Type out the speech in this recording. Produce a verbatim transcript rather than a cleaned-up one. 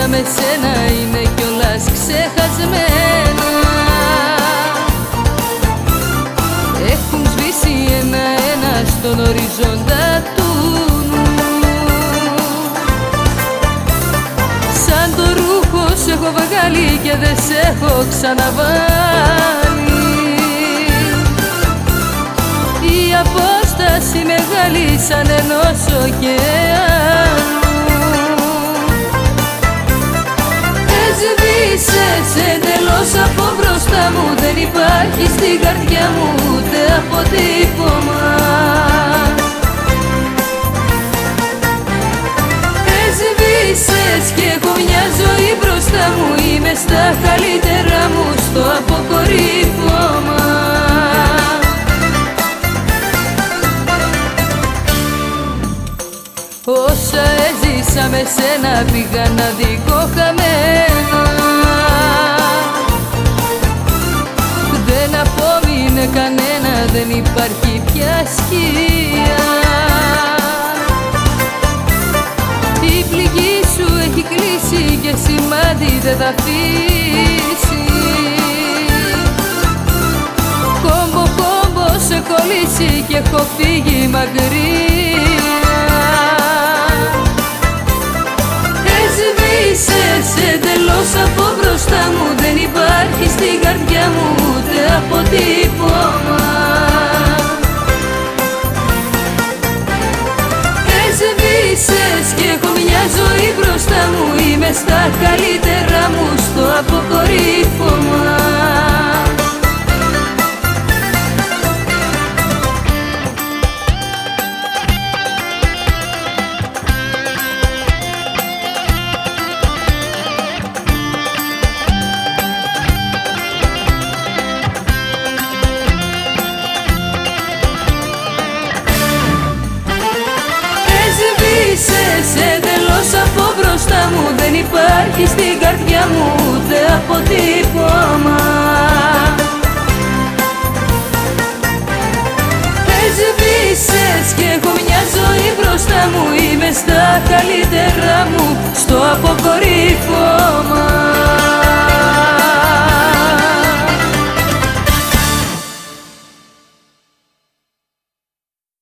με σένα είναι κιόλας ξεχασμένα. Έχουν σβήσει ένα-ένα στον οριζόντα του νου. Σαν το ρούχο σ' έχω βγάλει και δεν σ' έχω ξαναβάλει. Η απόσταση μεγάλη σαν ενός ωκεάνου. Έσβησες εντελώς από μπροστά μου, δεν υπάρχει στην καρδιά μου ούτε αποτύπωμα. Έσβησες κι έχω μια ζωή μπροστά μου, είμαι στα καλύτερα μου στο αποκορύφωμα. Όσα έζησα με σένα πήγαν αδικό χαμένα. Δεν απόμεινε κανένα, δεν υπάρχει πια σκιά. Η πληγή σου έχει κλείσει και σημάδι δεν θα αφήσει. Κόμπο κόμπο σε κολλήσει και έχω φύγει μακριά. Έσβησες εντελώς από μπροστά μου, δεν υπάρχει στην καρδιά μου ούτε αποτύπωμα. Έσβησες κι έχω μια ζωή μπροστά μου, είμαι στα καλύτερα μου στο αποκορύφωμα. Έσβησες εντελώς από μπροστά μου, δεν υπάρχει στην καρδιά μου ούτε αποτύπωμα. Έσβησες κι έχω μια ζωή μπροστά μου, είμαι στα καλύτερα μου στο αποκορύφωμα.